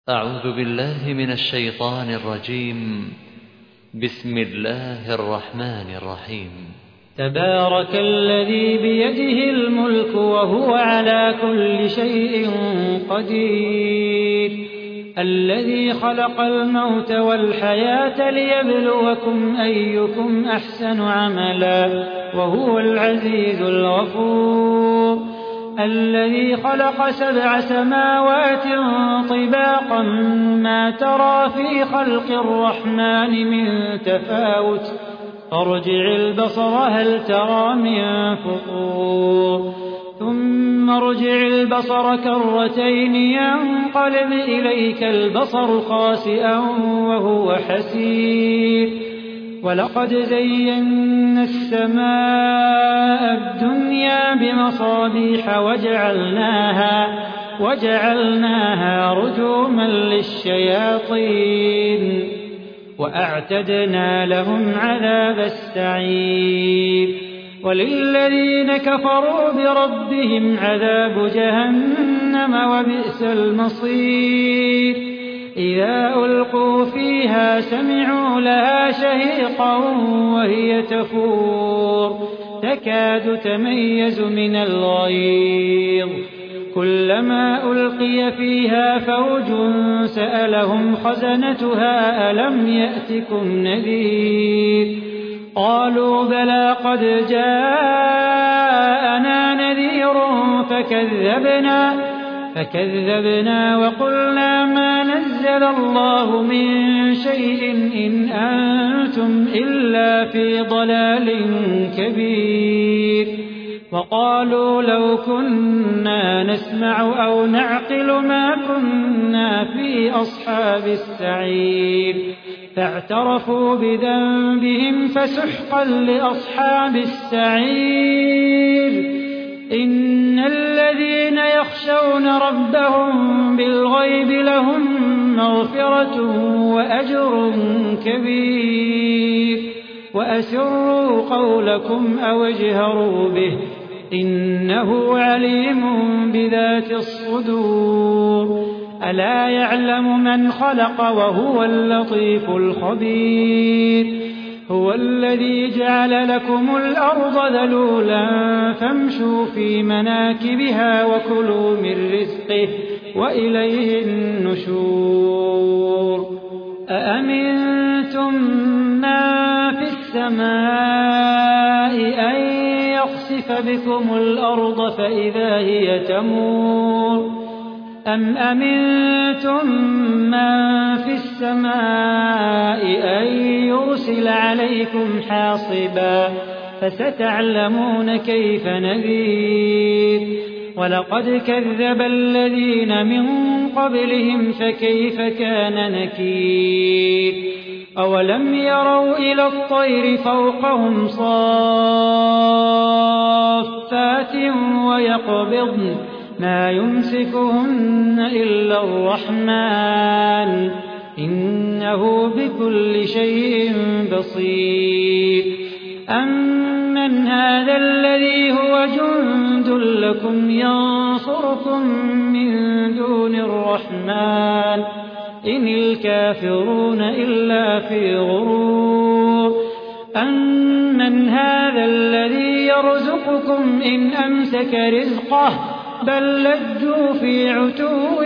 أعوذ بالله من الشيطان الرجيم. بسم الله الرحمن الرحيم. تبارك الذي بيده الملك وهو على كل شيء قدير، الذي خلق الموت والحياة ليبلوكم أيكم أحسن عملا وهو العزيز الغفور، الذي خلق 7 سماوات طباقا ما ترى في خلق الرحمن من تفاوت، فارجع البصر هل ترى من فطور، ثم ارجع البصر كرتين ينقلب إليك البصر خاسئا وهو حسير، ولقد زينا السماء الدنيا بمصابيح وجعلناها رجوما للشياطين وأعتدنا لهم عذاب السعير، وللذين كفروا بربهم عذاب جهنم وبئس المصير، إذا ألقوا فيها سمعوا لها شهيقا وهي تفور تكاد تميز من الغيظ، كلما ألقي فيها فوج سألهم خزنتها ألم يأتكم نذير، قالوا بلى قد جاءنا نذير فكذبنا وقلنا ما نزل الله من شيء إن أنتم إلا في ضلال كبير، وقالوا لو كنا نسمع أو نعقل ما كنا في أصحاب السعير، فاعترفوا بذنبهم فسحقا لأصحاب السعير، إن الذين يخشون ربهم بالغيب لهم مغفرة وأجر كبير، وأسروا قولكم أو اجهروا به إنه عليم بذات الصدور، ألا يعلم من خلق وهو اللطيف الخبير، هو الذي جعل لكم الأرض ذلولا فامشوا في مناكبها وكلوا من رزقه وإليه النشور، أأمنتم من في السماء أن يخسف بكم الأرض فإذا هي تمور، أم أمنتم من في السماء أن يرسل عليكم حاصبا فستعلمون كيف نذير، ولقد كذب الذين من قبلهم فكيف كان نكير، أولم يروا إلى الطير فوقهم صافات ويقبضن ما يمسكهن إلا الرحمن إنه بكل شيء بصير، أمن هذا الذي هو جند لكم ينصركم من دون الرحمن إن الكافرون إلا في غرور، أمن هذا الذي يرزقكم إن أمسك رزقه بل لجوا في عتو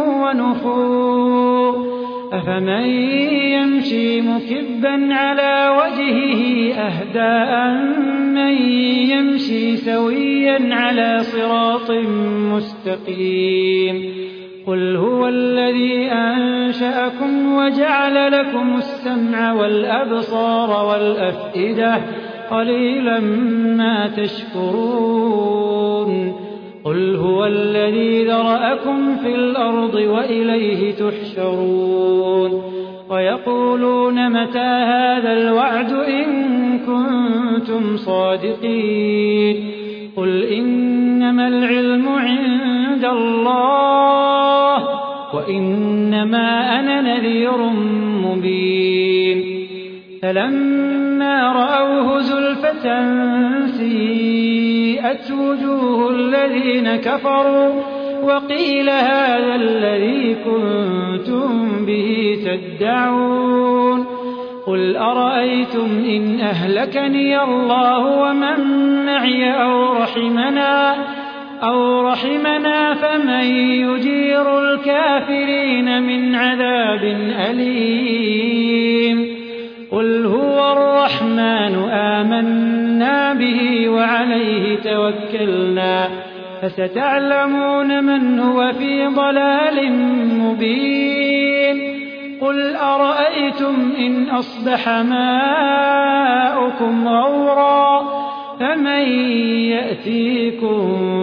ونفور، أفمن يمشي مكبا على وجهه أهدى أمن يمشي سويا على صراط مستقيم، قل هو الذي أنشأكم وجعل لكم السمع والأبصار والأفئدة قليلا ما تشكرون، قل هو الذي ذرأكم في الأرض وإليه تحشرون، ويقولون متى هذا الوعد إن كنتم صادقين، قل إنما العلم عند الله وإنما أنا نذير مبين، فلما رأوه زلفة سيئت وجوه الذين كفروا وقيل هذا الذي كنتم به تدعون قل أرأيتم إن أهلكني الله ومن معي أو رحمنا فمن يجير الكافرين من عذاب أليم قل هو الرحمن آمنا به وعليه توكلنا فستعلمون من هو في ضلال مبين قل أرأيتم إن أصبح ماؤكم غورا فمن يأتيكم